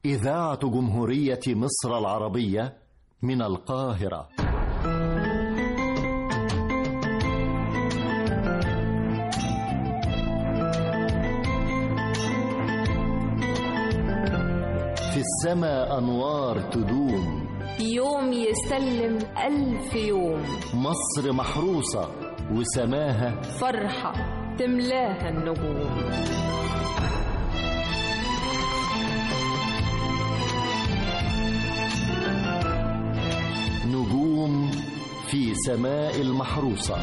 إذاعة جمهورية مصر العربية من القاهرة. في السماء أنوار تدوم، يوم يسلم 1000 يوم. مصر محروسة وسماها فرحة تملاها النجوم. نجوم في سماء المحروسة.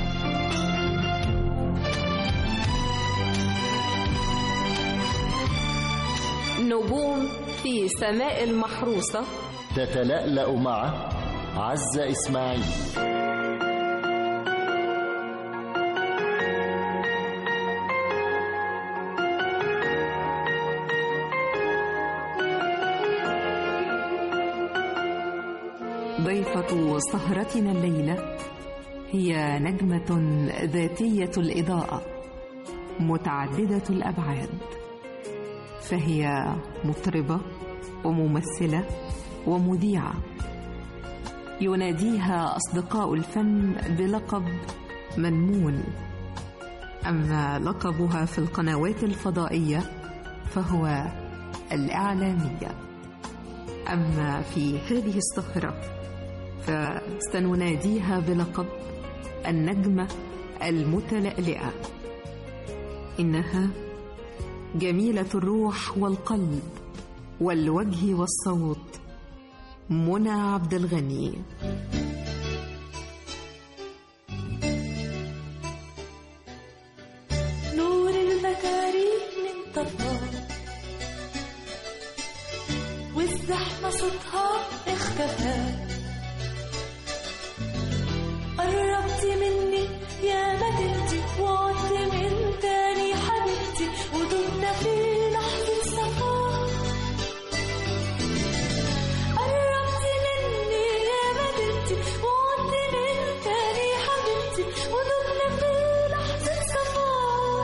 نجوم في سماء المحروسة تتلألأ مع عزة إسماعيل. ضيفة سهرتنا الليلة هي نجمة ذاتية الإضاءة متعددة الأبعاد، فهي مطربة وممثلة ومذيعة، يناديها أصدقاء الفن بلقب منمون. أما لقبها في القنوات الفضائية فهو الإعلامية. أما في هذه السهرة فسنناديها بلقب النجمة المتلألئة. إنها جميلة الروح والقلب والوجه والصوت، منى عبد الغني. نور المكارم انطفى والزحمة صوتها اختفى، قربتي مني يا مدينتي وعدت من تاني حبيبتي ودمنا في لحظة صفا. قربتي مني يا مدينتي وعدت من تاني حبيبتي ودمنا في لحظة صفا.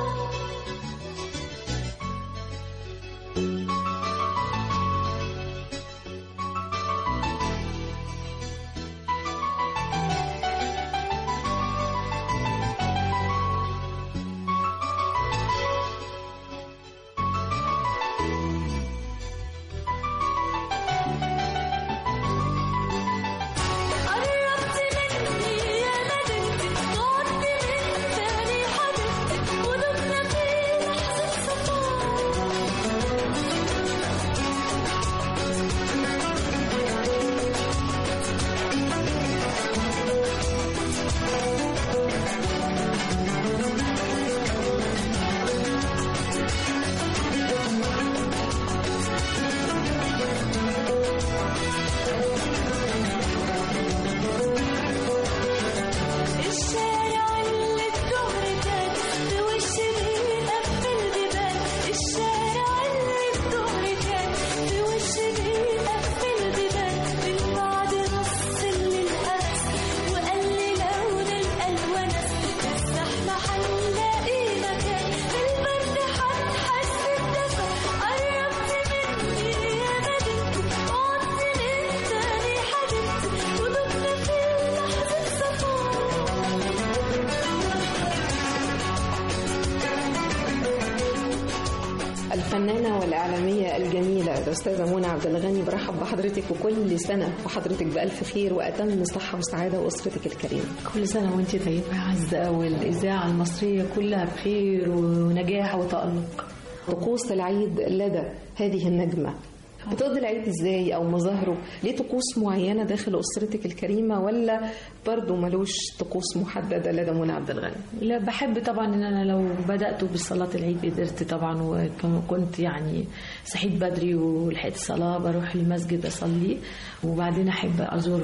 الفنانة والإعلامية الجميلة الأستاذة منى عبد الغني، برحب بحضرتك وكل سنة وحضرتك بألف خير وأتم صحة وسعادة وأسرتك الكريمة. كل سنة وأنت طيبة يا عزة، والإذاعة المصرية كلها بخير ونجاح وتألق. طقوس العيد لدى هذه النجمة، بتقضي العيد ازاي او مظاهره؟ ليه طقوس معينه داخل اسرتك الكريمه ولا برضو ملوش طقوس محدده لدى منى عبد الغني؟ لا، بحب طبعا ان انا لو بدات بالصلاه العيد قدرت طبعا، وكنت يعني صحيت بدري ولحقت الصلاه بروح المسجد اصلي، وبعدين احب ازور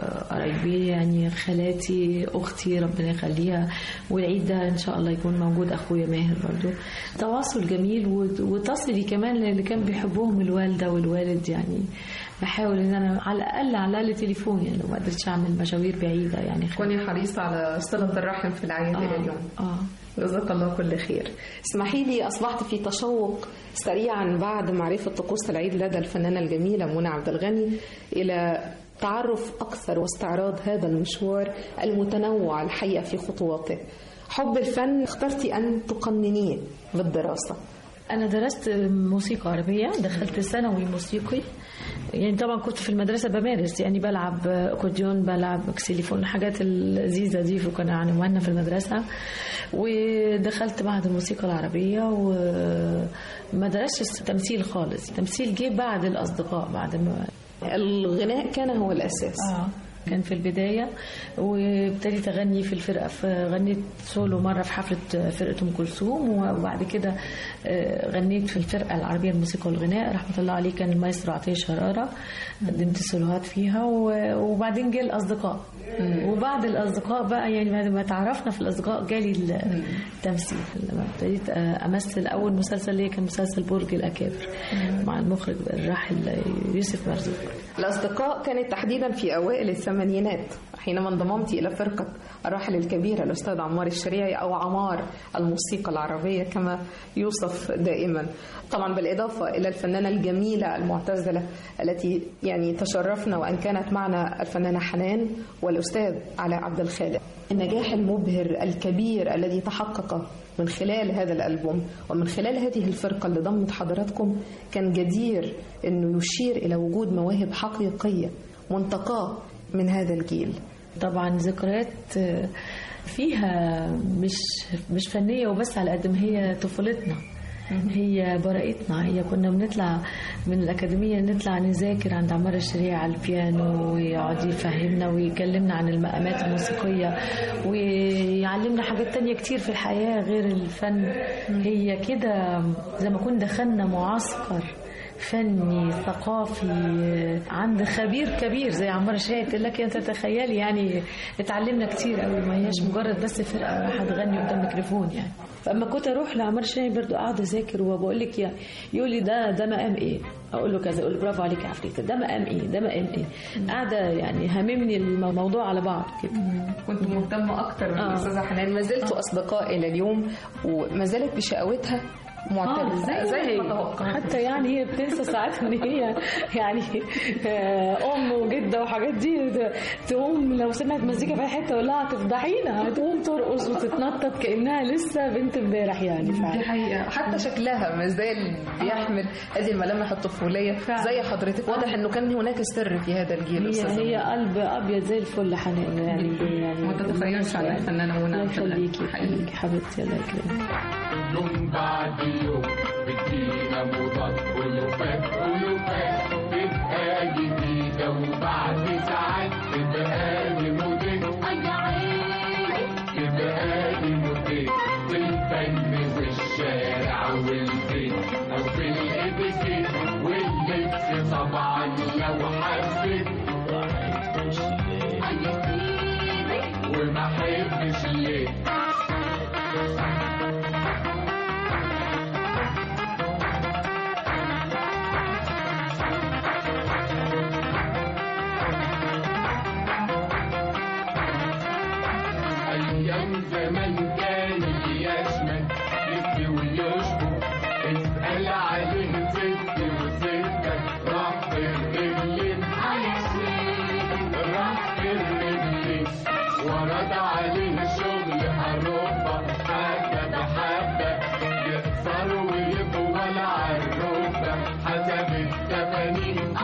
قرايبي يعني خالاتي اختي ربنا يخليها، والعيد ده ان شاء الله يكون موجود اخويا ماهر برضو. تواصل جميل وتصلي كمان اللي كان بيحبهم الوالده والوالد، يعني بحاول ان انا على الاقل تليفون، يعني لو ما قدرتش اعمل مشاوير بعيده يعني كوني حريصه على صله الرحم في العيد الى اليوم. جزاك الله كل خير. اسمحي لي، أصبحت في تشوق سريعا بعد معرفة طقوس العيد لدى الفنانة الجميلة منى عبد الغني إلى تعرف أكثر واستعراض هذا المشوار المتنوع الحقيقة في خطواته. حب الفن اخترتي أن تقننيه بالدراسة. أنا درست موسيقى عربية، دخلت ثانوي موسيقي. يعني طبعا كنت في المدرسة بمارس، يعني بلعب أكورديون، بلعب اكسليفون، الحاجات اللذيذة دي كنا عنواننا في المدرسة. ودخلت معهد الموسيقى العربية وما درستش تمثيل خالص. التمثيل جه بعد الأصدقاء، بعد ما الغناء كان هو الأساس. كان في البداية، وابتديت أغني في الفرقة. فغنيت سولو مرة في حفلة فرقة أم كلثوم، وبعد كده غنيت في الفرقة العربية الموسيقى والغناء رحمة الله عليه، كان المايسترو عطية شرارة، قدمت سولوهات فيها. وبعدين جه الأصدقاء، وبعد الأصدقاء بقى يعني بعد ما تعرفنا في الأصدقاء جالي التمثيل. لما ابتديت أمثل أول مسلسل ليا كان مسلسل برج الأكابر مع المخرج الراحل يوسف مرزوق. الأصدقاء كانت تحديدا في أوائل الثمانينات حينما انضممت إلى فرقة الراحل الكبيرة الأستاذ عمار الشريعي، أو عمار الموسيقى العربية كما يوصف دائما. طبعا بالإضافة إلى الفنانة الجميلة المعتزلة التي يعني تشرفنا وأن كانت معنا الفنانة حنان والأستاذ علاء عبد الخالق. النجاح المبهر الكبير الذي تحقق من خلال هذا الألبوم ومن خلال هذه الفرقة اللي ضمت حضراتكم كان جدير أنه يشير إلى وجود مواهب حقيقية منتقاة من هذا الجيل. طبعا ذكريات فيها مش فنية وبس، على قد ما هي طفولتنا، هي براءتنا. هي كنا بنطلع من الأكاديمية نطلع نذاكر عند عمار الشريعي على البيانو، ويقعد يفهمنا ويكلمنا عن المقامات الموسيقية، ويعلمنا حاجات تانية كتير في الحياة غير الفن. هي كده زي ما كنا دخلنا معسكر فني ثقافي عند خبير كبير زي عمار الشريعي. قلت لك انت تخيلي يعني اتعلمنا كتير قوي، ما هياش مجرد بس فرقه راح تغني قدام ميكروفون يعني. فاما كنت اروح لعمار الشريعي برضو قاعده اذاكر، وبقول لك يعني يقول لي ده مقام ايه، اقول له كذا، اقول له برافو عليك يا عفريته، ده مقام ايه، ده مقام ايه. قاعده يعني هاممني الموضوع على بعض كده. كنت مهتمه اكتر بالاستاذه حنان. ما زلتوا اصدقاء الى اليوم، وما زالت بشقاوتها معترفة زي ما توقعت. حتى يعني هي بتنسى ساعات ان هي يعني ام وجده وحاجات دي، تقوم لو سمعت مزيكا في حته تقول لها هتفضحينا، هتقوم ترقص وتتنطط كانها لسه بنت امبارح يعني. دي حقيقه. حتى شكلها ما زال بيحمل هذه الملامح الطفوليه زي حضرتك. واضح انه كان هناك سر في هذا الجيل. هي قلب ابيض زي الفل حنان يعني ما تتخيلش على الفنانه منى. الله يخليكي حبيبتي، الله يكرمك. يوم بعد يوم بتجينا موضات ألوفات تبقى جديدة، وبعد ساعات تبقى لي موديل، تبقى لي موديل في الفن والشارع والبيت أو في الإتيكيت واللبس. طبعا لو حبيت وما حبش ليه. أيام زمان كان يشمل يسبي ويشبه، اسأل عليه ست وستة راح في الرجلين، راح في الرجلين. ورد عليه شغل أروبة حبة بحبة، يقصر ويطول عالركبة حسب التفانين،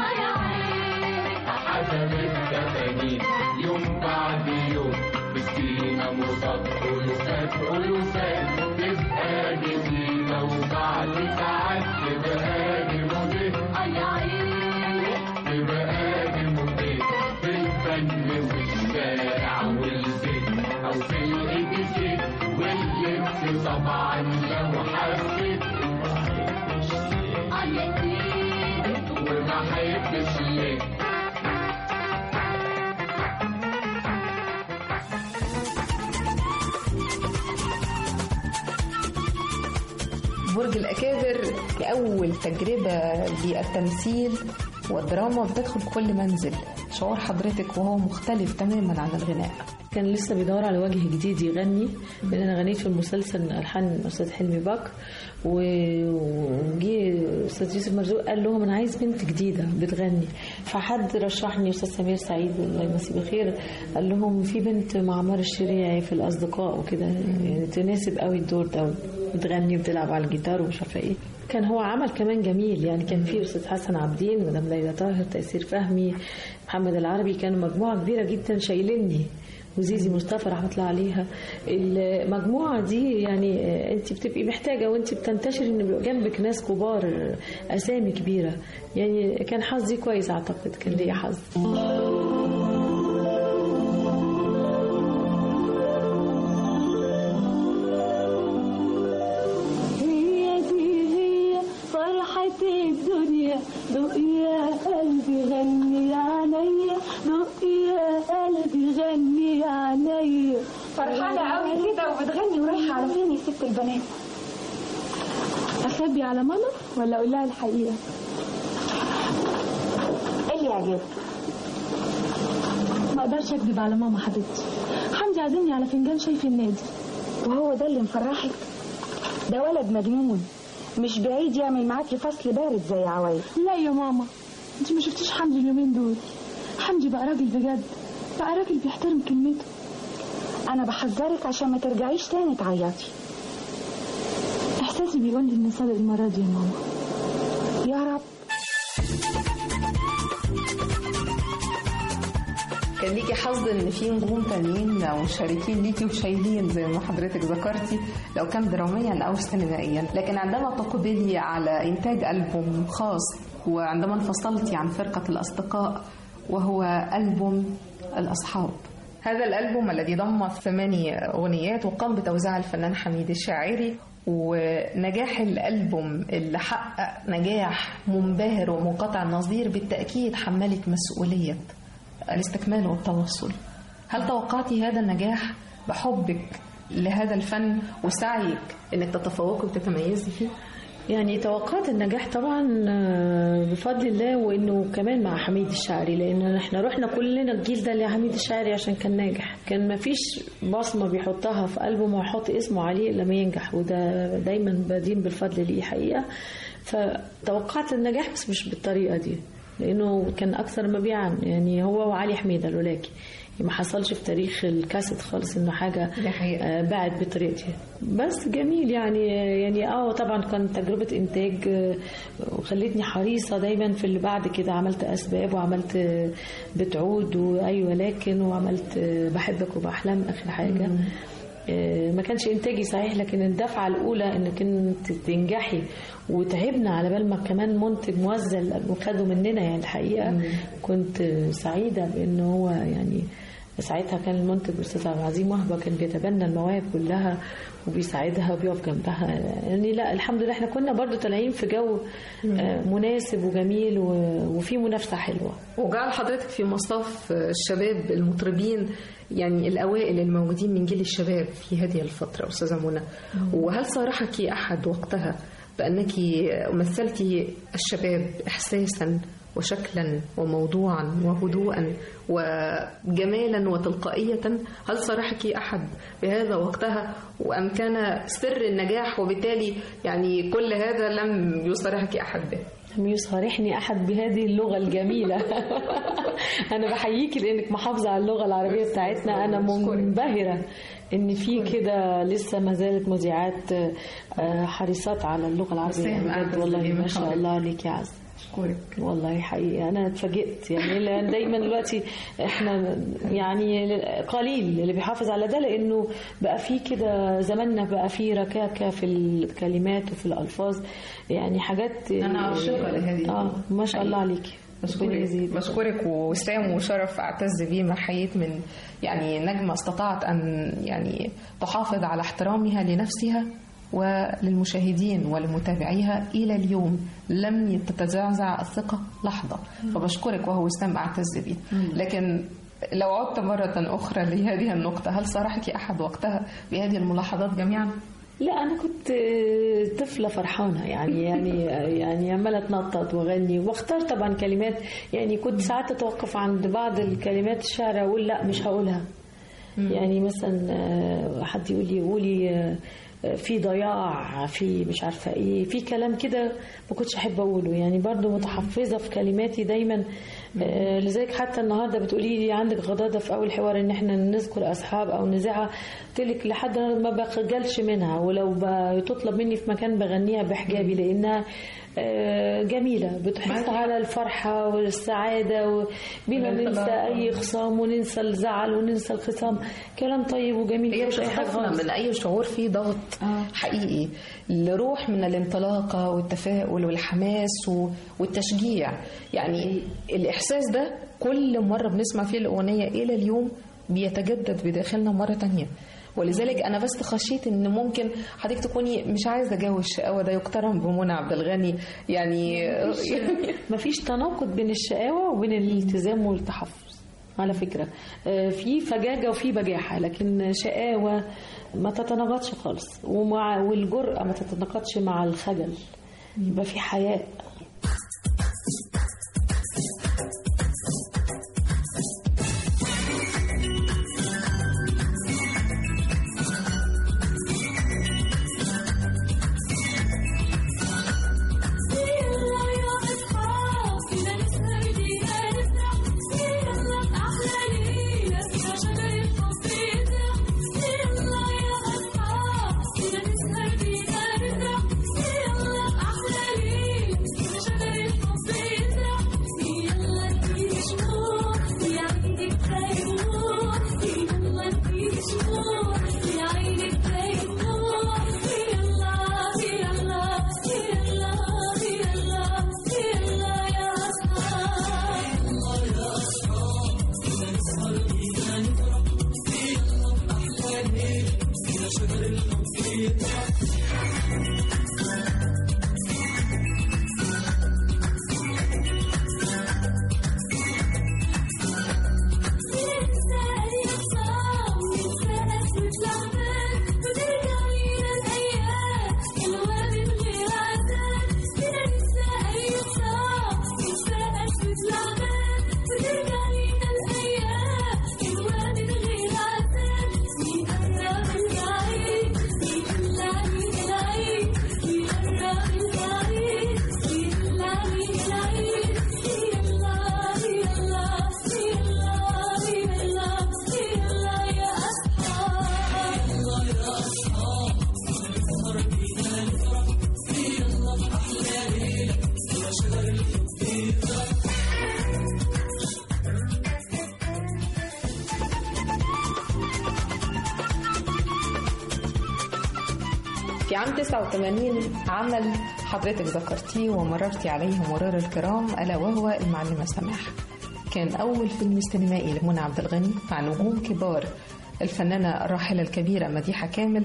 حسب التفانين. يوم بعد يوم بسينا مصاب ألوفات تبقى جديدة، وبعد ساعات تبقى جموديل، تبقى جموديل في الفن والشارع والبيت أو في الإتيكيت واللبس. طبعا لو حبيت وما حبش ليه. برج الأكابر كأول تجربة للتمثيل والدراما بتدخل كل منزل. شعور حضرتك وهو مختلف تماما عن الغناء. كان لسه بيدور على وجه جديد يغني، لأن أنا غنيت في المسلسل ألحان الأستاذ حلمي بكر، وجي أستاذ يوسف مرزوق قال لهم أنا عايز بنت جديدة بتغني، فحد رشحني أستاذ سمير سعيد الله يمسيه بالخير، قال لهم في بنت معمر الشريعي في الأصدقاء وكده يعني تناسب قوي الدور ده، بتغني وبتلعب على الجيتار ومش عارفة إيه. كان هو عمل كمان جميل يعني، كان في أستاذ حسن عابدين، مدام ليلى طاهر، تيسير فهمي، محمد العربي، كانوا مجموعة كبيرة جدا شايليني، وزيزي مصطفى رحمة الله عليها. المجموعة دي يعني انت بتبقي محتاجة وانت بتنتشر ان بيبقى جنبك ناس كبار، اسامي كبيرة، يعني كان حظي كويس، اعتقد كان ليا حظ. الدنيا دق يا قلبي غني عليا، دق يا قلبي غني عليا. فرحانة قوي كده وبتغني ورايحة على فين يا ست البنات؟ أخبي على ماما ولا أقول لها الحقيقة؟ إيه اللي يعجبك؟ ما أقدرش أكذب على ماما حبيبتي، حمدي عازمني على فنجان شاي في النادي. وهو ده اللي مفرحك؟ ده ولد مجنون، مش بعيد يعمل معاكي فصل بارد زي عوايد. لا يا ماما، انت ما شفتيش حمدي اليومين دول؟ حمدي بقى راجل بجد، بقى راجل بيحترم كلمته. انا بحذرك عشان ما ترجعيش تاني تعيطي. احساسي بيقول لي ان سابق المره دي يا ماما. يا رب. كان ليكي حظ ان في نجوم تانيين مشاركين ليكي وشايلين زي ما حضرتك ذكرتي، لو كان دراميا او سينمائيا، لكن عندما تقبلي على انتاج ألبوم خاص، وعندما انفصلتي عن فرقة الأصدقاء وهو ألبوم الأصحاب، هذا الألبوم الذي ضم 8 أغنيات وقام بتوزيع الفنان حميد الشاعري، ونجاح الألبوم اللي حقق نجاح منبهر ومنقطع النظير بالتأكيد حملك مسؤولية الاستكمال والتواصل. هل توقعتي هذا النجاح بحبك لهذا الفن وسعيك انك تتفوقي وتتميزي فيه؟ يعني توقعت النجاح طبعا بفضل الله، وانه كمان مع حميد الشاعري، لان احنا رحنا كلنا الجيل ده لحميد الشاعري عشان كان ناجح، كان ما فيش بصمه بيحطها في ألبوم ويحط اسمه عليه لما ينجح، وده دايما بدين بالفضل ليه حقيقه. فتوقعت النجاح بس مش بالطريقه دي، لانه كان اكثر مبيعا يعني هو وعلي حميدة الولاكي، ما حصلش في تاريخ الكاسيت خالص انه حاجه باعت بالطريقه دي. بس جميل يعني طبعا كان تجربه انتاج وخلتني حريصه دايما في اللي بعد كده. عملت اسباب، وعملت بتعود، وايوه لكن، وعملت بحبك وبحلم اخر حاجه. ما كانش انتاجي صحيح، لكن الدفعه الاولى انك انت تنجحي، وتعبنا على بال ما كمان منتج موزع وخدوا مننا يعني الحقيقه. كنت سعيده بانه هو يعني ساعتها كان المنتج الاستاذ عبد العظيم وهبه كان بيتبنى المواهب كلها وبيساعدها وبيقف جنبها يعني. لا الحمد لله احنا كنا برضو طالعين في جو مناسب وجميل وفي منافسه حلوه. وجعل حضرتك في مصاف الشباب المطربين يعني الاوائل الموجودين من جيل الشباب في هذه الفتره استاذه منى. وهل صارحك احد وقتها بانك مثلتي الشباب احساسا وشكلا وموضوعا وهدوءا وجمالا وتلقائية؟ هل صارحك أحد بهذا وقتها وأم كان سر النجاح وبالتالي يعني كل هذا لم يصارحك أحد به؟ لم يصارحني أحد بهذه اللغة الجميلة. أنا بحييك لأنك محافظة على اللغة العربية بتاعتنا. أنا منبهرة إن في كده لسه ما زالت مذيعات حريصات على اللغة العربية بجد. والله ما شاء الله عليك يا عز. والله حقيقة أنا اتفاجئت يعني، لأن دايما دلوقتي إحنا يعني قليل اللي بيحافظ على ده، لأنه بقى فيه كده زماننا بقى فيه ركاكة في الكلمات وفي الألفاظ يعني حاجات. أنا عاشقة لهذه. ما شاء الله عليك. بشكرك وسام وشرف أعتز بيه ما حييت من يعني نجمة استطاعت أن يعني تحافظ على احترامها لنفسها وللمشاهدين ولمتابعيها إلى اليوم لم تتزعزع الثقة لحظة. فبشكرك وهو وسام أعتز بيه. لكن لو عدت مرة أخرى لهذه النقطة، هل صارحك أحد وقتها بهذه الملاحظات جميعا؟ لا أنا كنت طفلة فرحانة يعني عمالة أتنطط وأغني واختار طبعا كلمات يعني كنت ساعات أتوقف عند بعض الكلمات الشعر أقول لا مش هقولها، يعني مثلا حد يقول لي قولي في ضياع، في مش عارفه ايه، في كلام كده ما كنتش احب اقوله، يعني برضو متحفظه في كلماتي دايما. لذلك حتى النهارده بتقولي لي عندك غضاضه في اول حوار ان احنا نذكر اصحاب او نذاعها، قلت لك لحد ما بخجلش منها، ولو بتطلب مني في مكان بغنيها بحجابي لانها جميلة، بتحث على الفرحة والسعادة، بينا ننسى أي خصام وننسى الزعل وننسى الخصام، كلام طيب وجميل. هي بتخففنا من أي شعور فيه ضغط حقيقي، لروح من الانطلاقة والتفاؤل والحماس والتشجيع. يعني الإحساس ده كل مرة بنسمع فيه الأغنية إلى اليوم بيتجدد بداخلنا مرة تانية. ولذلك أنا بس خشيت إن ممكن حضرتك تكوني مش عايزة جو الشقاوة ده يقترن بمنى عبد الغني، يعني مفيش تناقض بين الشقاوة وبين الالتزام والتحفظ على فكرة، في فجاجة وفي بجاحة، لكن شقاوة ما تتناقضش خالص، والجرأة ما تتناقضش مع الخجل، يبقى في حياء. في عام 89 عمل حضرتك ذكرتيه ومررتي عليه مرار الكرام، ألا وهو المعلمة سماح. كان أول فيلم سينمائي لمنى عبد الغني مع نجوم كبار، الفنانة الراحلة الكبيرة مديحة كامل،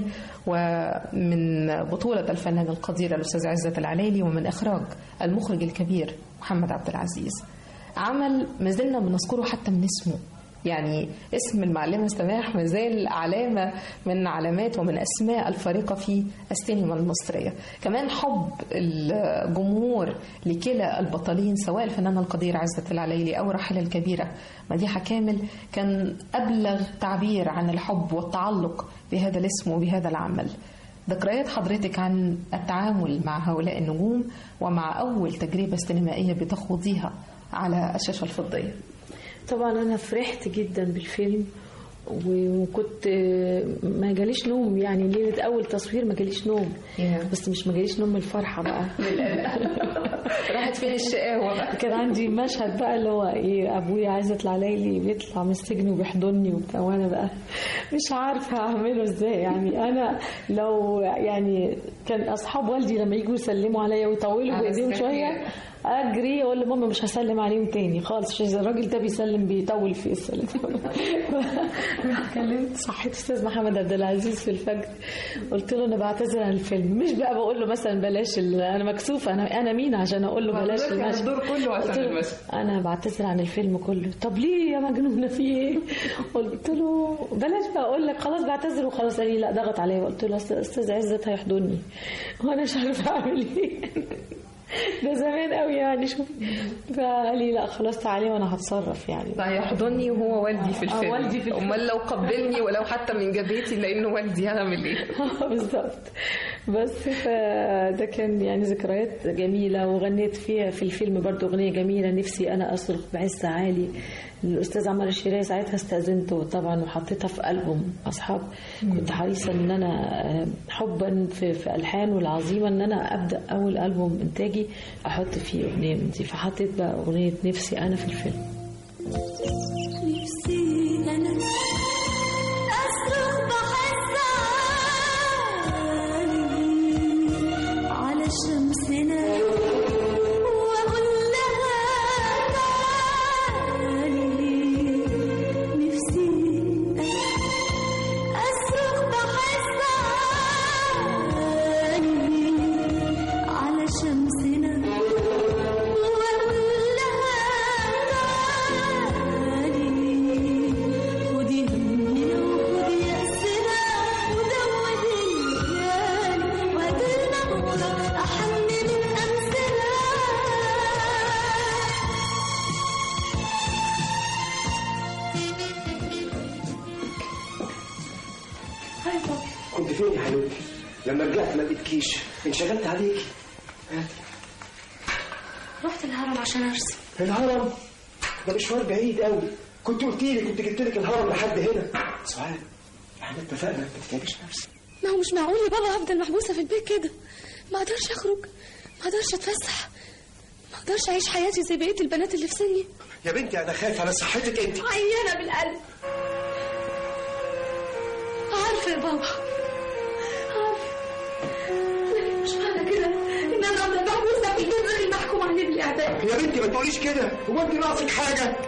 ومن بطولة الفنان القدير الأستاذ عزت العلالي، ومن إخراج المخرج الكبير محمد عبد العزيز. عمل ما زلنا بنذكره حتى من اسمه، يعني اسم المعلمة سماح مازال علامة من علامات ومن أسماء الفارقة في السينما المصرية. كمان حب الجمهور لكلا البطلين سواء الفنانة القدير عزت العليلي أو الراحلة الكبيرة مديحة كامل كان أبلغ تعبير عن الحب والتعلق بهذا الاسم وبهذا العمل. ذكريات حضرتك عن التعامل مع هؤلاء النجوم ومع أول تجربة سينمائية بتخوضيها على الشاشة الفضية. طبعا أنا فرحت جدا بالفيلم، وكنت ما جاليش نوم، يعني ليلة أول تصوير ما جاليش نوم، بس مش ما جاليش نوم من الفرحة بقى راحت فين الشقاوة. كان عندي مشهد بقى اللي هو إيه، أبويا عزت العليلي بيطلع من السجن وبيحضني وبتاع، وأنا بقى مش عارفة أعمله إزاي. يعني أنا لو يعني كان أصحاب والدي لما يجوا يسلموا عليا ويطولوا بإيديهم شوية اجري اقول لماما مش هسلم عليهم تاني خالص، الراجل ده بيسلم بيطول في السلام. كلمت صحيت استاذ محمد عبد العزيز في الفجر، قلت له انا بعتذر عن الفيلم، مش بقى بقول له مثلا بلاش انا مكسوفه، انا مين عشان اقول له بلاش المشهد، الدور كله عشان المشهد، انا بعتذر عن الفيلم كله. طب ليه يا مجنونه في ايه؟ قلت له بلاش بقى اقول لك خلاص بعتذر وخلاص. قال لي لا ضغط عليا. قلت له استاذ عزت هيحضني وانا مش عارفه اعمل ايه. ده زمان قوي يعني. شوف فقال لي لا خلاص تعالي وانا هتصرف يعني. هيحضني وهو والدي في الفيلم. والدي في الفيلم. امال لو قبلني ولو حتى من جبهتي لانه والدي هعمل ايه؟ بالظبط. بس فده كان يعني ذكريات جميله. وغنيت فيها في الفيلم برضو اغنيه جميله، نفسي انا اصرخ بعز عالي. الاستاذ عمر الشريعي ساعتها استاذنته طبعا وحطيتها في ألبوم اصحاب. كنت حريصه ان انا حبا في الحانه العظيمه ان انا ابدا اول ألبوم انتاجي احط فيه اغنيه من دي، فحطيت بقى اغنيه نفسي انا في الفيلم. نفسي انا اصرخ بحس عالي على شمسنا واقول لها تعالي. نفسي اصرخ بحس عالي على شمسنا واقول لها تعالي. خدي همنا وخدي يأسنا ودودي الجال وهاتلنا بكرة أحن من أمسنا. كنت فين يا حبيبتي؟ لما رجعت ما لقيتكيش، انشغلت عليكي. رحت الهرم عشان أرسم. الهرم؟ ده مشوار بعيد قوي. كنت قلت لي كنت جبت لك الهرم لحد هنا. سعاد احنا اتفقنا ما تتعبيش نفسك. ما هو مش معقول يا بابا أفضل محبوسة في البيت كده. ما أقدرش أخرج، ما أقدرش أتفسح، ما أقدرش أعيش حياتي زي بقية البنات اللي في سني. يا بنتي انا خايف على صحتك انت. عيانة بالقلب. عارفة يا بابا، عارفة. لكن مش معنى كده إن أنا أفضل محبوسة في البيت غير المحكوم عليه بالإعدام. يا بنتي ما تقوليش كده، هو انت ناقصك حاجه؟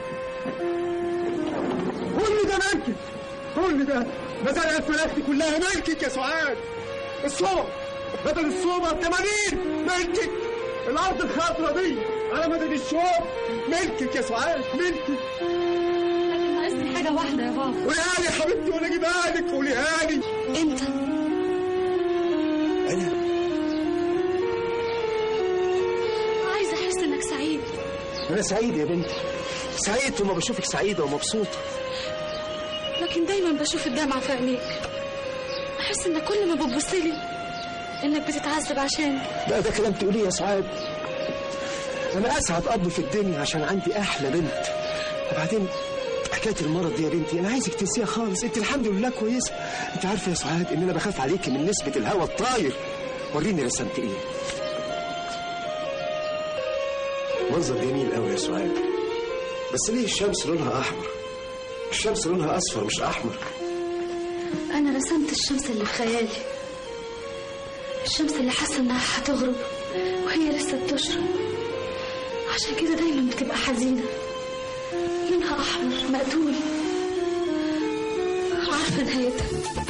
كل ده ملكك، كل ده مزارع الفراخ دي كلها ملكك يا سعاد. الصوبة بدل الصوبة ب80 ملكك. الأرض الخضرا دي على مدد الشوق ملكك يا سعاد، ملكك. لكن ناقصني حاجة واحدة يا بابا. قوليها لي يا حبيبتي وأنا أجيبها لك، قوليها لي. أنت أنا عايزة أحس إنك سعيد. أنا سعيد يا بنتي، سعيد وما بشوفك سعيدة ومبسوطة. لكن دايما بشوف الدمعة في عينيك. أحس إنك كل ما بتبصلي إنك بتتعذب عشان. لا ده كلام تقوليه يا سعاد. أنا أسعد أب في الدنيا عشان عندي أحلى بنت. وبعدين حكاية المرض دي يا بنتي أنا عايزك تنسيها خالص. أنت الحمد لله كويسة. أنت عارفة يا سعاد إن أنا بخاف عليكي من نسبة الهواء الطاير. وريني رسمت إيه. منظر جميل قوي يا سعاد، بس ليه الشمس لونها أحمر؟ الشمس لونها أصفر مش أحمر. أنا رسمت الشمس اللي في خيالي، الشمس اللي حاسة إنها هتغرب وهي لسه بتشرق. عشان كده دايما بتبقى حزينة، لونها أحمر مقتول، عارفة نهايتها.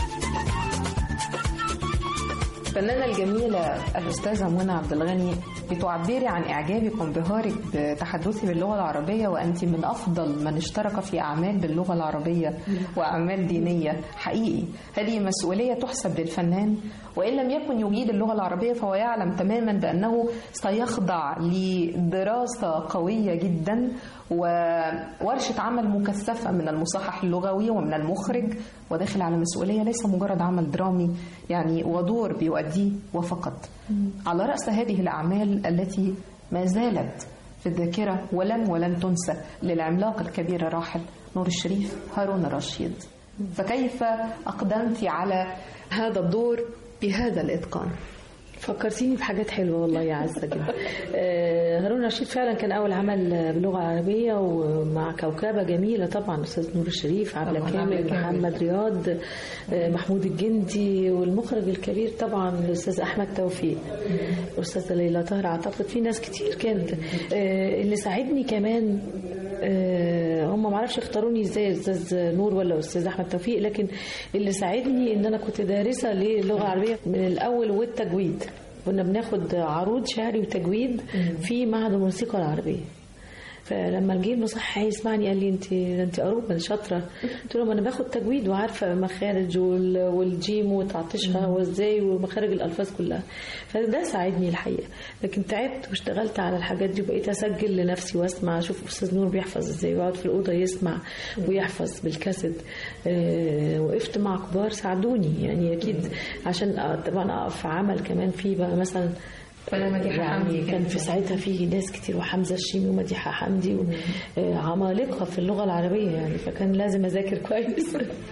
الفنانة الجميلة الأستاذة منى عبد الغني، بتعبري عن إعجابك وانبهارك بتحدثي باللغة العربية، وأنت من أفضل من اشترك في أعمال باللغة العربية وأعمال دينية. حقيقي هذه مسؤولية تحسب للفنان، وإن لم يكن يجيد اللغة العربية فهو يعلم تماما بأنه سيخضع لدراسة قوية جدا وورشة عمل مكثفة من المصحح اللغوي ومن المخرج، وداخل على مسؤولية ليس مجرد عمل درامي يعني ودور بيؤديه وفقط. على رأس هذه الأعمال التي ما زالت في الذاكرة ولن تنسى للعملاق الكبير الراحل نور الشريف هارون الرشيد، فكيف أقدمت على هذا الدور بهذا الإتقان؟ فكرتيني بحاجات حلوة والله يا عزة جدا. هارون رشيد فعلا كان أول عمل بلغة عربية ومع كوكبة جميلة طبعا، أستاذ نور الشريف، عبلة كامل، محمد رياض، محمود الجندي، والمخرج الكبير طبعا الأستاذ أحمد توفيق، الأستاذة ليلى طاهر. أعتقد في ناس كتير كانت. اللي ساعدني كمان هم معرفش اختاروني ازاي، أستاذ نور ولا أستاذ أحمد توفيق، لكن اللي ساعدني إن أنا كنت دارسة للغة العربية من الأول والتجويد. كنا بناخد عروض شعري وتجويد في معهد الموسيقى العربية، فلما جه المصحح يسمعني قال لي انت قروبه شاطره. قلت له ما انا باخد تجويد وعارفه مخارج والجيم وتعطيشها وازاي ومخارج الالفاظ كلها. فده ساعدني الحقيقه. لكن تعبت واشتغلت على الحاجات دي وبقيت اسجل لنفسي واسمع، اشوف استاذ نور بيحفظ ازاي ويقعد في الاوضه يسمع ويحفظ بالكاسيت. وقفت مع كبار ساعدوني يعني اكيد عشان طبعا اقف في عمل كمان فيه بقى مثلا يعني كان في ساعتها في ناس كتير وحمزة الشيمي ومديحة حمدي وعمالقة في اللغة العربية يعني، فكان لازم أذاكر كويس.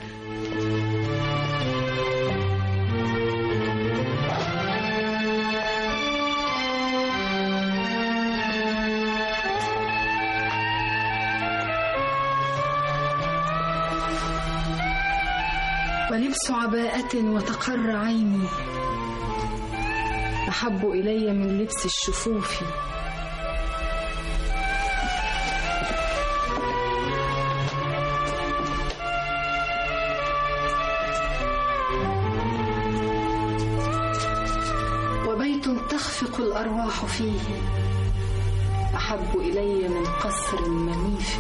ولبس عباءة وتقر عيني أحب إلي من لبس الشفوف. وبيت تخفق الأرواح فيه أحب إلي من قصر منيف.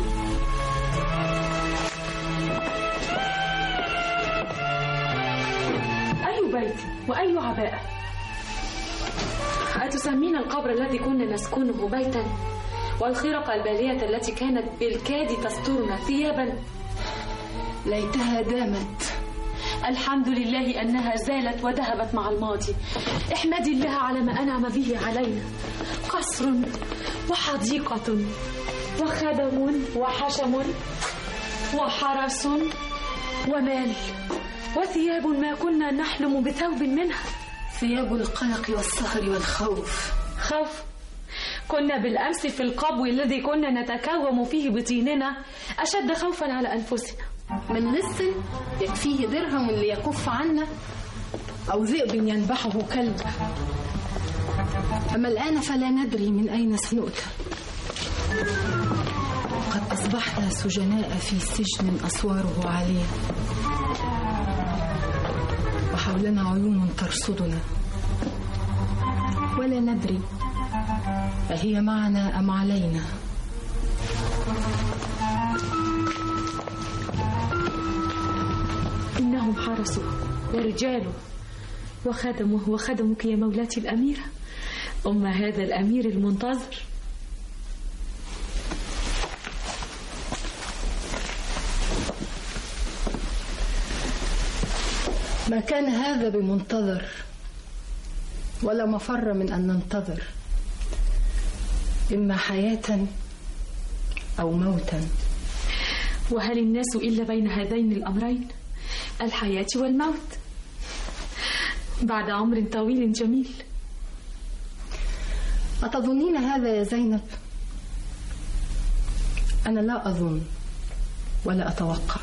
أي بيت وأي عباءة؟ أتسمين القبر الذي كنا نسكنه بيتا، والخرقة البالية التي كانت بالكاد تسترنا ثيابا؟ ليتها دامت. الحمد لله أنها زالت وذهبت مع الماضي. احمدي الله على ما أنعم به علينا. قصر وحديقة وخدم وحشم وحرس ومال وثياب ما كنا نحلم بثوب منها. ثياب القلق والسهر والخوف. خوف؟ كنا بالأمس في القبو الذي كنا نتكوم فيه بطيننا أشد خوفا على أنفسنا. من لص يكفيه درهم ليكف عنا، أو ذئب ينبحه كلب. أما الآن فلا ندري من أين سنؤتى. قد أصبحنا سجناء في سجن أسواره عالية، وحولنا عيون ترصدنا، ولا ندري أهي معنا أم علينا. إنهم حرسه ورجاله وخدمه وخدمك يا مولاتي الأميرة، أم هذا الأمير المنتظر. ما كان هذا بمنتظر، ولا مفر من أن ننتظر إما حياة أو موتا. وهل الناس إلا بين هذين الأمرين، الحياة والموت، بعد عمر طويل جميل؟ أتظنين هذا يا زينب؟ أنا لا أظن ولا أتوقع.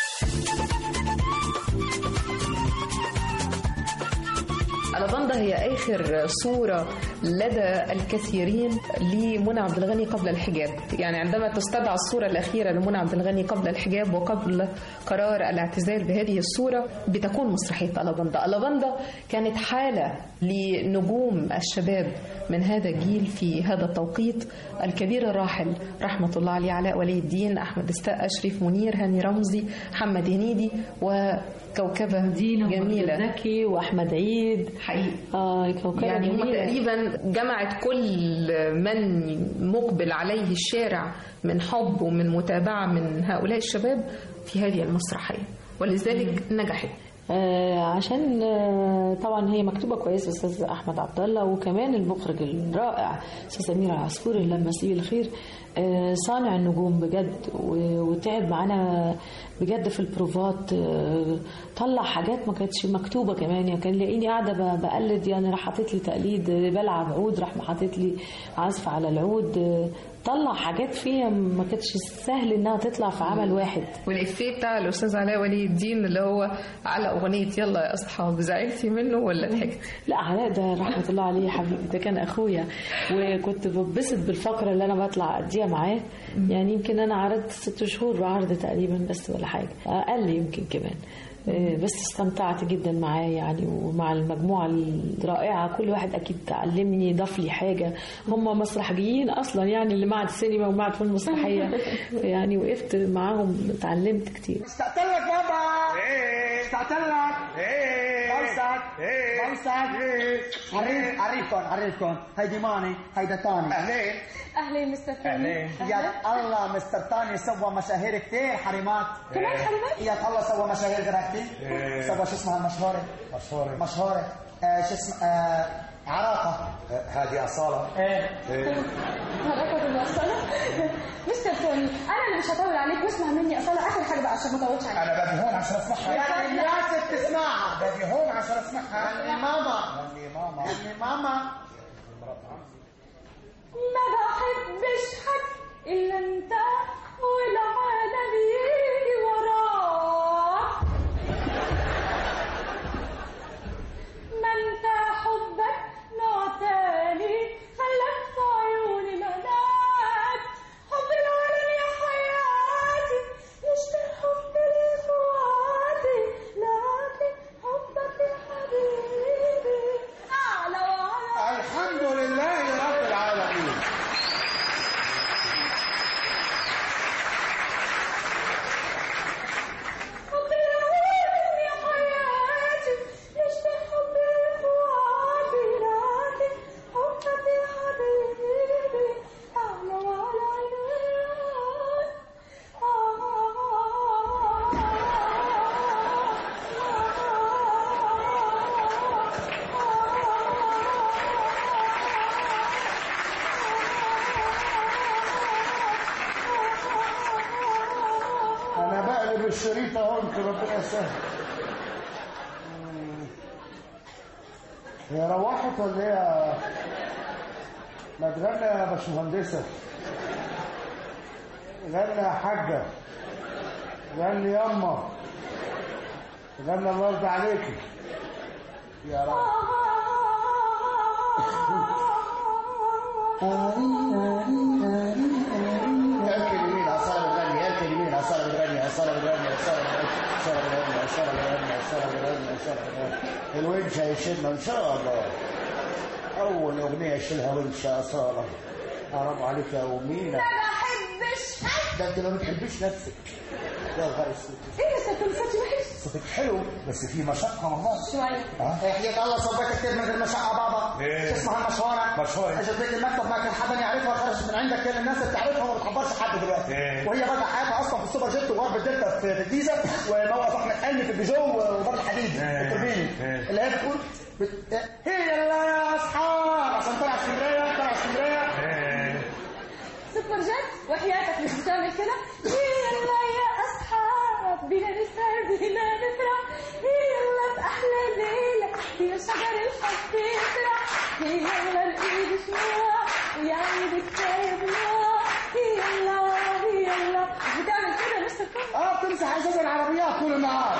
ألاباندا هي آخر صورة لدى الكثيرين لمنى عبد الغني قبل الحجاب. يعني عندما تستدعى الصورة الأخيرة لمنى عبد الغني قبل الحجاب وقبل قرار الاعتزال بهذه الصورة بتكون مسرحية ألاباندا. ألاباندا كانت حالة لنجوم الشباب من هذا الجيل في هذا التوقيت. الكبير الراحل رحمة الله عليه علاء ولي الدين، أحمد السقا، شريف منير، هاني رمزي، محمد هنيدي، وكوكبة جميلة زكي وأحمد عيد. حقيقي كوكبة يعني هم جميلة. تقريبا جمعت كل من مقبل عليه الشارع من حب ومن متابعة من هؤلاء الشباب في هذه المسرحية، ولذلك نجحت. عشان طبعا هي مكتوبة كويس أستاذ أحمد عبد الله، وكمان المخرج الرائع أستاذ أمير العصفوري اللي مسيه الخير صانع النجوم بجد، وتعب معانا بجد في البروفات، طلع حاجات ما كانتش مكتوبة كمان. يعني كان لاقيني قاعدة بقلد، يعني راح حاطط لي تقليد بلعب عود، راح حاطط لي عزف على العود، طلع حاجات فيها ما كانتش سهل انها تطلع في عمل واحد. والإفيه بتاع الأستاذ علاء ولي الدين اللي هو على أغنية يلا يا أصحاب، زعلتي منه ولا ضحكتي؟ لا علاء ده رحمة الله عليه حبيبي، ده كان أخويا، وكنت ببسط بالفقرة اللي أنا بطلع أديها معاه. يعني يمكن أنا عرضت 6 شهور بعرض تقريبا بس ولا حاجة، أقل يمكن كمان. بس استمتعت جدا معاه يعني، ومع المجموعة الرائعة. كل واحد أكيد علمني، ضاف لي حاجة. هم مسرحيين أصلا يعني، اللي معهد السينما ومعهد فنون مسرحية يعني، وقفت معاهم اتعلمت كتير. استقتلك بابا. استقتلك. بوسك. عرفكم هيدي ماني، هيدا تاني. اهلين مستر تاني. يا الله مستر تاني سوى مشاهير كتير حريمات. كمان حريمات؟ يا الله سوى مشاهير غيرك. سوى شو اسمها المشهورة؟ مشهورة شو اسمها؟ عراقة. هذه أصالة. عراقة بالأصالة. مستر توني أنا اللي مش هطول عليك، واسمع مني أصالة آخر حاجة بقى عشان ما اطولش عليك. أنا بدي هون عشان أسمعها. يا ست تسمعها. بدي هون عشان أسمعها. هني ماما. ما بحبش حد إلا أنت، والعالم يجي وراك. ما أنت حبك نوع تاني، خلك في عيوني ملاك. حب العالم يا حياتي يشبه حب الإخواتي، لكن حبك يا حبيبي أعلى وأعلى. الحمد لله رب العالمين. أنا بقلب الشريطة هون ربنا يسهل. هي روحت ولا هي؟ ما تغنى يا باشمهندسة، غنى يا حاجة، غني يما، غنى الله يرضى عليكي يا رب. الونش هيشيلنا ان شاء الله. اول اغنيه يشيلها ونش اصاله. حرام عليك يا امينه. ما بحبش حد. ده انت ما بتحبيش نفسك. يا نهار اسود. ايه يا ست صوتي وحش؟ صوتك حلو بس في مشقه والله. شويه. حياة الله صوتك كتير من غير مشقه بابا. شو اسمها المشهوره؟ اجت لك المكتب ما كان حدا يعرفها، خرجت من عندك كل الناس بتعرفها وما بتعبرش حد دلوقتي. وهي بقى حياتها اصلا في السوبر جيت وغرب الدلتا في الجيزه، وموقف احمد حلمي في البيجو وبر الحديد التربيني، اللي هي بتقول هي الله يا اصحاب عشان طلع اسكندريه. سوبر جيت وحياتك مش بتعمل كده. يلا يا اصحاب بينا نسهر بينا نفرح، يلا باحلى ليله يا شجر الحب يفرح، يلا الايد شموع ويا عيد كتاب يلا بتعمل كده لسه بتمسح ازاز العربيات طول النهار.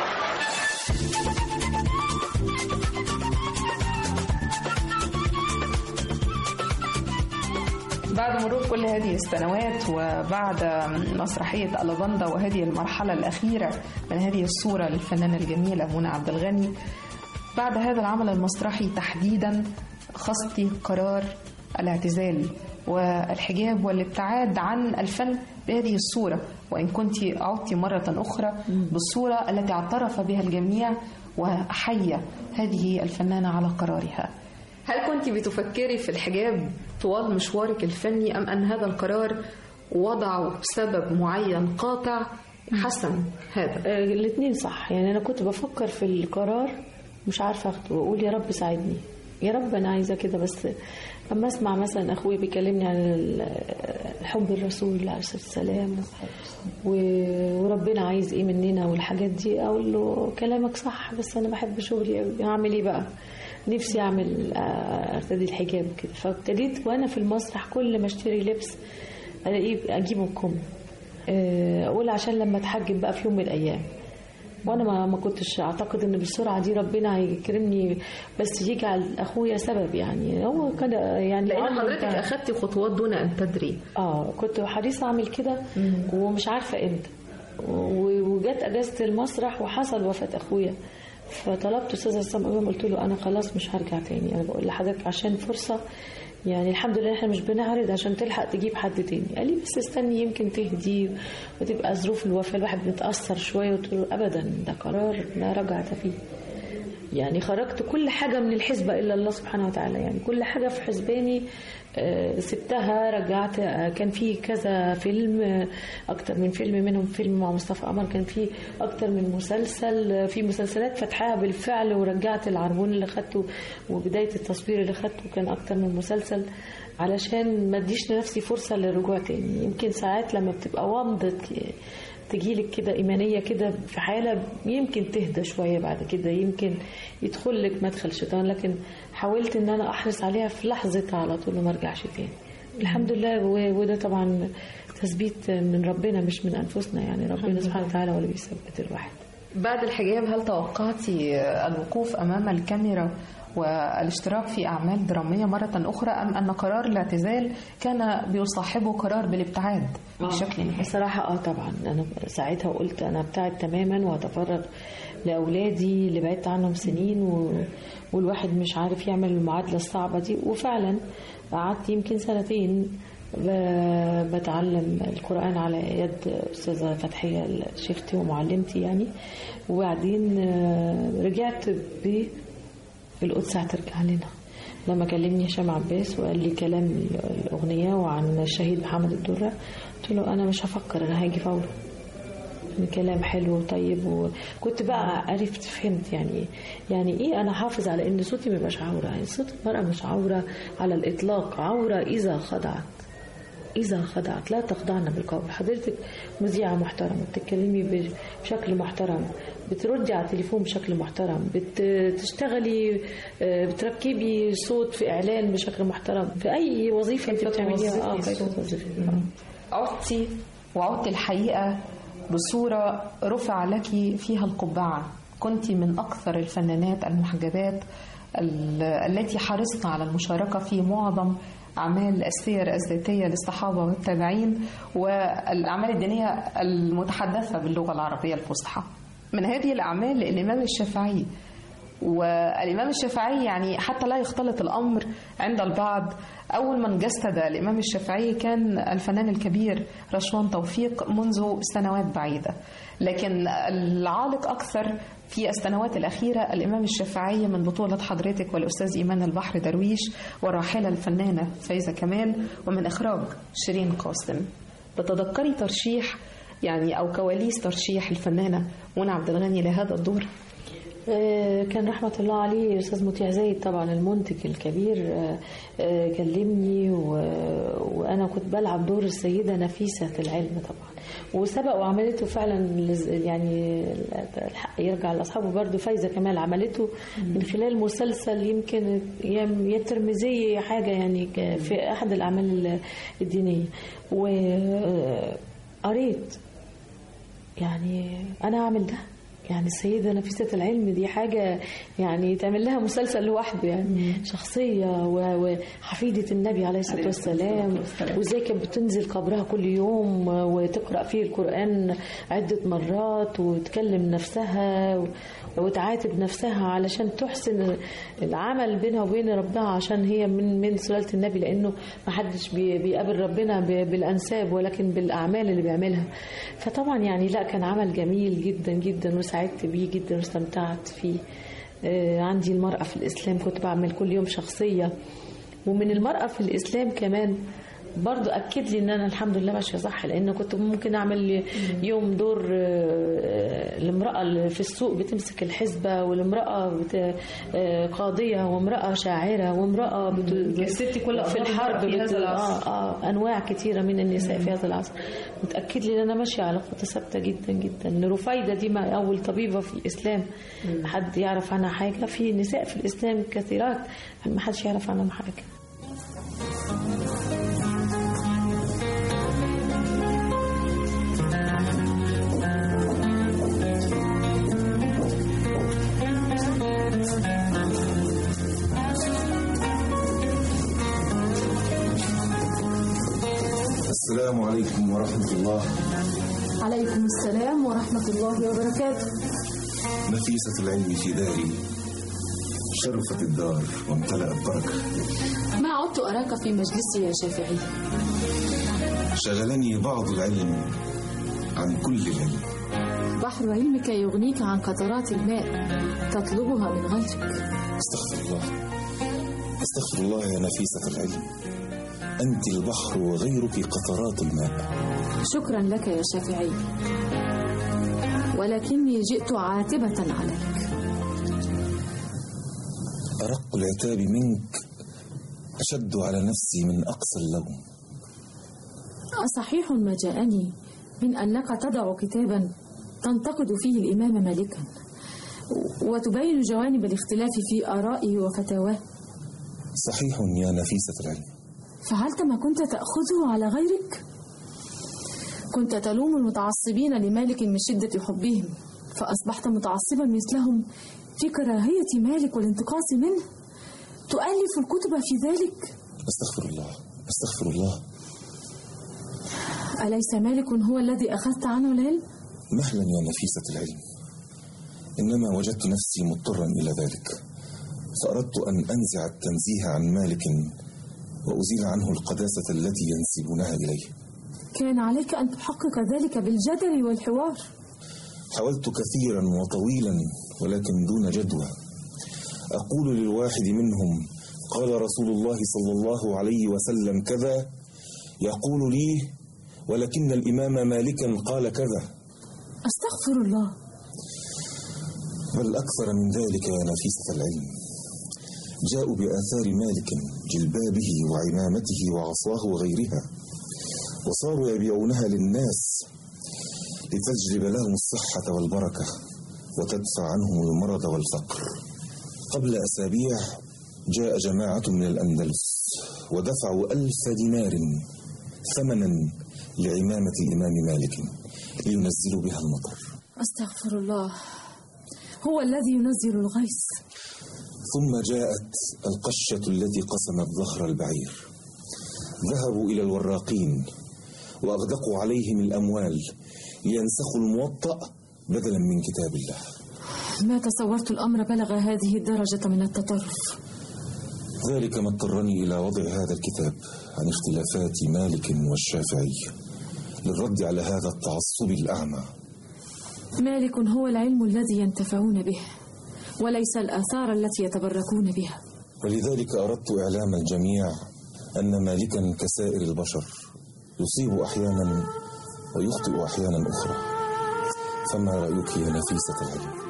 بعد مرور كل هذه السنوات وبعد مسرحية ألاباندا وهذه المرحلة الأخيرة من هذه الصورة للفنانة الجميلة منى عبد الغني، بعد هذا العمل المسرحي تحديدا خصتي قرار الاعتزال والحجاب والابتعاد عن الفن بهذه الصورة، وإن كنت عدت مرة أخرى بالصورة التي اعترف بها الجميع وأحيا هذه الفنانة على قرارها. هل كنت بتفكري في الحجاب طوال مشوارك الفني، أم أن هذا القرار وضعه بسبب معين قاطع حسن هذا؟ الاثنين صح. يعني أنا كنت بفكر في القرار مش عارفة أخده، وأقول يا رب ساعدني، يا رب أنا عايزة كده. بس لما أسمع مثلا أخوي بيكلمني عن حب الرسول عليه الصلاة والسلام وربنا عايز إيه مننا والحاجات دي، أقول له كلامك صح، بس أنا بحب شغلي، هعمل إيه بقى؟ نفسي أعمل ارتدي الحجاب كده. فابتديت وأنا في المسرح كل ما اشتري لبس ألاقيه أجيبه بكم، أقول عشان لما أتحجب بقى في يوم من الأيام. وانا ما كنتش اعتقد ان بالسرعه دي ربنا هيكرمني، بس يجعل اخويا سبب. يعني هو كده يعني، لان حضرتك اخدتي خطوات دون ان تدري. كنت حريصه اعمل كده ومش عارفه امتى. وجت اجازه المسرح وحصل وفاه اخويا، فطلبت استاذ عصام امام، قلت له انا خلاص مش هرجع تاني، انا بقول لحضرتك عشان فرصه، يعني الحمد لله احنا مش بنعرض عشان تلحق تجيب حد تاني. قال لي بس استني يمكن تهدي وتبقى ظروف الوفاه الواحد بيتاثر شويه. قلت له ابدا، ده قرار لا رجعة فيه. يعني خرجت كل حاجه من الحسبه الا الله سبحانه وتعالى، يعني كل حاجه في حسباني سبتها رجعت. كان في كذا فيلم، اكتر من فيلم، منهم فيلم مع مصطفى قمر، كان في اكتر من مسلسل، في مسلسلات فتحها بالفعل، ورجعت العربون اللي خدته وبدايه التصوير اللي خدته كان اكتر من مسلسل، علشان ما اديش لنفسي فرصه للرجوع تاني. يمكن ساعات لما بتبقى ومضة تجيلك كده إيمانية كده في حالة يمكن تهدى شوية، بعد كده يمكن يدخل لك مدخل شيطان، لكن حاولت ان انا احرص عليها في لحظتها على طول وما ارجعش تاني الحمد لله. وده طبعا تثبيت من ربنا مش من انفسنا، يعني ربنا سبحانه وتعالى هو اللي بيثبت الواحد. بعد الحجاب هل توقعتي الوقوف امام الكاميرا والاشتراك في أعمال درامية مرة أخرى، أم أن قرار الاعتزال كان بيصاحبه قرار بالابتعاد بشكل نهائي؟ بصراحة طبعا أنا ساعتها قلت أنا ابتعد تماما وأتفرغ لأولادي اللي بعدت عنهم سنين، والواحد مش عارف يعمل المعادلة الصعبة دي. وفعلا قعدت يمكن 2 سنين بتعلم القرآن على يد أستاذة فتحية شيختي ومعلمتي يعني، وبعدين رجعت القدس هترجع لنا. لما كلمني هشام عباس وقال لي كلام الأغنية وعن الشهيد محمد الدرة، قلت له أنا مش هفكر، أنا هاجي فوره. كلام حلو وطيب، وكنت بقى عرفت فهمت يعني إيه أنا حافظ على إن صوتي ما يبقاش عورة. يعني صوت المرأة مش عورة على الإطلاق، عورة إذا خضعت لا تخضعن بالقول. حضرتك مذيعة محترمة، بتتكلمي بشكل محترم، بتردي على التليفون بشكل محترم، بتشتغلي بتركبي صوت في إعلان بشكل محترم، في أي وظيفة أنت بتعمليها. عدتي وعدت الحقيقة بصورة رفع لك فيها القبعة. كنت من أكثر الفنانات المحجبات التي حرصنا على المشاركة في معظم أعمال السير الذاتية للصحابة والتابعين والأعمال الدينية المتحدثة باللغة العربية الفصحى. من هذه الأعمال الإمام الشافعي، والإمام الشافعي يعني حتى لا يختلط الأمر عند البعض، أول من جسد الإمام الشافعي كان الفنان الكبير رشوان توفيق منذ سنوات بعيدة، لكن العالق أكثر في السنوات الأخيرة الإمام الشافعي من بطولة حضرتك والأستاذ إيمان البحر درويش والراحلة الفنانة فايزة كمال، ومن إخراج شيرين قاسم. بتذكري ترشيح يعني أو كواليس ترشيح الفنانة منى عبد الغني لهذا الدور؟ كان رحمة الله عليه أستاذ مطيع زايد طبعا المنتج الكبير، كلمني وأنا كنت بلعب دور السيدة نفيسة العلم طبعا، وسبق وعملته فعلا. يعني الحق يرجع لأصحابه، برضو فايزة كمال عملته من خلال مسلسل يمكن يا ترمزية حاجة يعني في أحد الأعمال الدينية. وقريت يعني أنا أعمل ده، يعني السيدة نفيسة العلم دي حاجة يعني تعمل لها مسلسل لوحده، يعني شخصية وحفيدة النبي عليه الصلاة والسلام، وازاي كانت بتنزل قبرها كل يوم وتقرأ فيه القرآن عدة مرات وتكلم نفسها وتعاتب نفسها علشان تحسن العمل بينها وبين ربها، عشان هي من سلالة النبي، لأنه ما حدش بيقابل ربنا بالأنساب ولكن بالأعمال اللي بيعملها. فطبعا يعني لا، كان عمل جميل جدا جدا وسعدت بيه جدا واستمتعت فيه. عندي المرأة في الإسلام كنت بعمل كل يوم شخصية، ومن المرأة في الإسلام كمان برضو أكد لي إن أنا الحمد لله ماشية صح، لأن كنت ممكن أعمل يوم دور الامرأة في السوق بتمسك الحزبة، والامرأة قاضية، وامرأة شاعرة، وامرأة في الحرب أنواع كثيرة من النساء في هذا العصر. متأكد لي إن أنا ماشية على خطة ثابتة جدا جدا. رفايدة دي ما أول طبيبة في الإسلام حد يعرف عنها حاجة، في نساء في الإسلام كثيرات ما حدش يعرف عنهم حاجة. السلام عليكم ورحمة الله. عليكم السلام ورحمة الله وبركاته. نفيسة العلم في داري، شرفت الدار وامتلأت بركة. ما عدت أراك في مجلسي يا شافعي. شغلني بعض العلم عن كل العلم. بحر علمك يغنيك عن قطرات الماء تطلبها من غيرك. استغفر الله، استغفر الله يا نفيسة العلم، أنت البحر وغيرك قطرات الماء. شكرا لك يا شافعي، ولكني جئت عاتبة عليك. أرق العتاب منك أشد على نفسي من أقصى اللوم. أصحيح ما جاءني من أنك تضع كتابا تنتقد فيه الإمام مالكا وتبين جوانب الاختلاف في آرائه وفتاواه؟ صحيح يا نفيسة العلم. فعلت ما كنت تأخذه على غيرك؟ كنت تلوم المتعصبين لمالك من شدة حبهم، فأصبحت متعصبا مثلهم في كراهية مالك والانتقاص منه، تؤلف الكتب في ذلك. استغفر الله، استغفر الله. أليس مالك هو الذي أخذت عنه العلم؟ مهلا يا نفيسة العلم، إنما وجدت نفسي مضطرا إلى ذلك، فأردت أن أنزع التنزيه عن مالك وأزيل عنه القداسة التي ينسبونها إليه. كان عليك أن تحقق ذلك بالجدل والحوار. حاولت كثيرا وطويلا ولكن دون جدوى. أقول للواحد منهم قال رسول الله صلى الله عليه وسلم كذا، يقول لي ولكن الإمام مالكا قال كذا. أستغفر الله. بل أكثر من ذلك يا نفيسة العلم، جاءوا بآثار مالك، جلبابه وعمامته وعصاه وغيرها، وصاروا يبيعونها للناس لتجلب لهم الصحة والبركة وتدفع عنهم المرض والفقر. قبل أسابيع جاء جماعة من الأندلس ودفعوا 1000 دينار ثمنا لعمامة الإمام مالك لينزلوا بها المطر. أستغفر الله، هو الذي ينزل الغيث. ثم جاءت القشة التي قسمت ظهر البعير، ذهبوا إلى الوراقين وأغدقوا عليهم الأموال لينسخوا الموطأ بدلا من كتاب الله. ما تصورت الأمر بلغ هذه الدرجة من التطرف. ذلك ما اضطرني إلى وضع هذا الكتاب عن اختلافات مالك والشافعي للرد على هذا التعصب الأعمى. مالك هو العلم الذي ينتفعون به وليس الآثار التي يتبركون بها. ولذلك أردت إعلام الجميع أن مالكا كسائر البشر يصيب أحيانا ويخطئ أحيانا أخرى. فما رأيك يا نفيسة العلم؟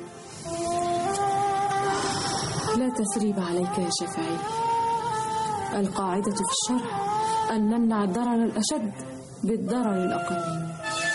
لا تثريب عليك يا شافعي. القاعدة في الشرع أن نمنع الضرر الأشد بالضرر الأقل.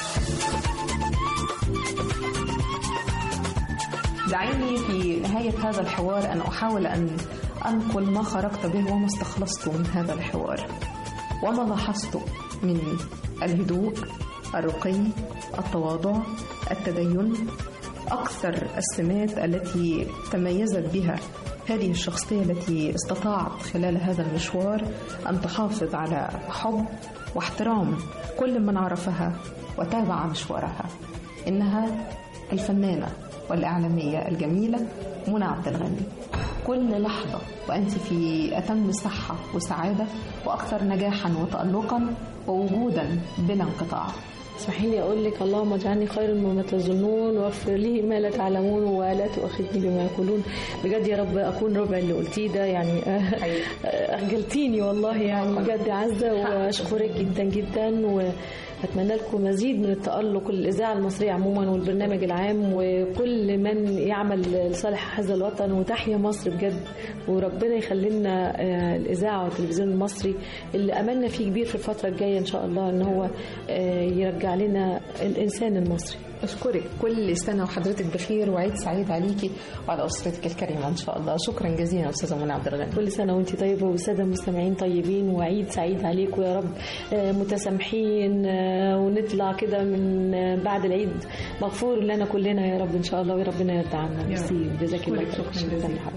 دعيني في نهاية هذا الحوار أن أحاول أن أنقل ما خرجت به وما استخلصت من هذا الحوار وما لاحظت من الهدوء، الرقي، التواضع، التدين، أكثر السمات التي تميزت بها هذه الشخصية التي استطاعت خلال هذا المشوار أن تحافظ على حب واحترام كل من عرفها وتابع مشوارها. إنها الفنانة والإعلامية الجميلة منى عبد الغني. كل لحظة وأنت في أتم صحة وسعادة وأكثر نجاحا وتألقا ووجودا بلا انقطاع. اسمحي لي أقول لك اللهم اجعلني خيرا مما تظنون واغفر لي ما لا تعلمون ولا تؤاخذني بما يقولون. بجد يا رب أكون ربع اللي قلتيه ده، يعني أخجلتيني والله، يعني بجد عزة، وأشكرك جدا جدا، وأتمنى لكم مزيد من التألق الإذاعة المصرية عموما والبرنامج العام وكل من يعمل لصالح هذا الوطن، وتحيا مصر بجد، وربنا يخلي لنا الإذاعة والتلفزيون المصري اللي أملنا فيه كبير في الفترة الجاية إن شاء الله إن هو يرجع علينا الإنسان المصري. أشكرك، كل سنة وحضرتك بخير وعيد سعيد عليكي وعلى أسرتك الكريمة إن شاء الله. شكرا جزيلا أستاذة منى عبد الغني. كل سنة وأنت طيبة والسادة المستمعين طيبين وعيد سعيد عليكم يا رب، متسامحين، ونطلع كده من بعد العيد مغفور لنا كلنا يا رب إن شاء الله، وربنا يرضى عنا. ميرسي، جزاك الله خير. شكرا.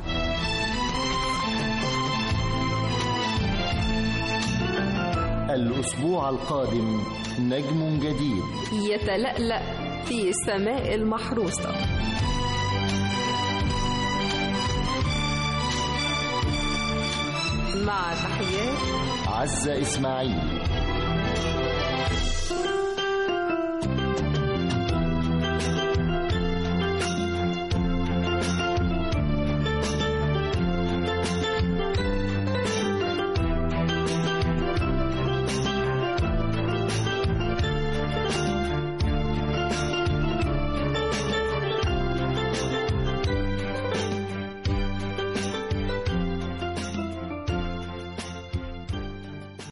الأسبوع القادم نجم جديد يتلألأ في السماء المحروسة. مع تحيات عزة إسماعيل.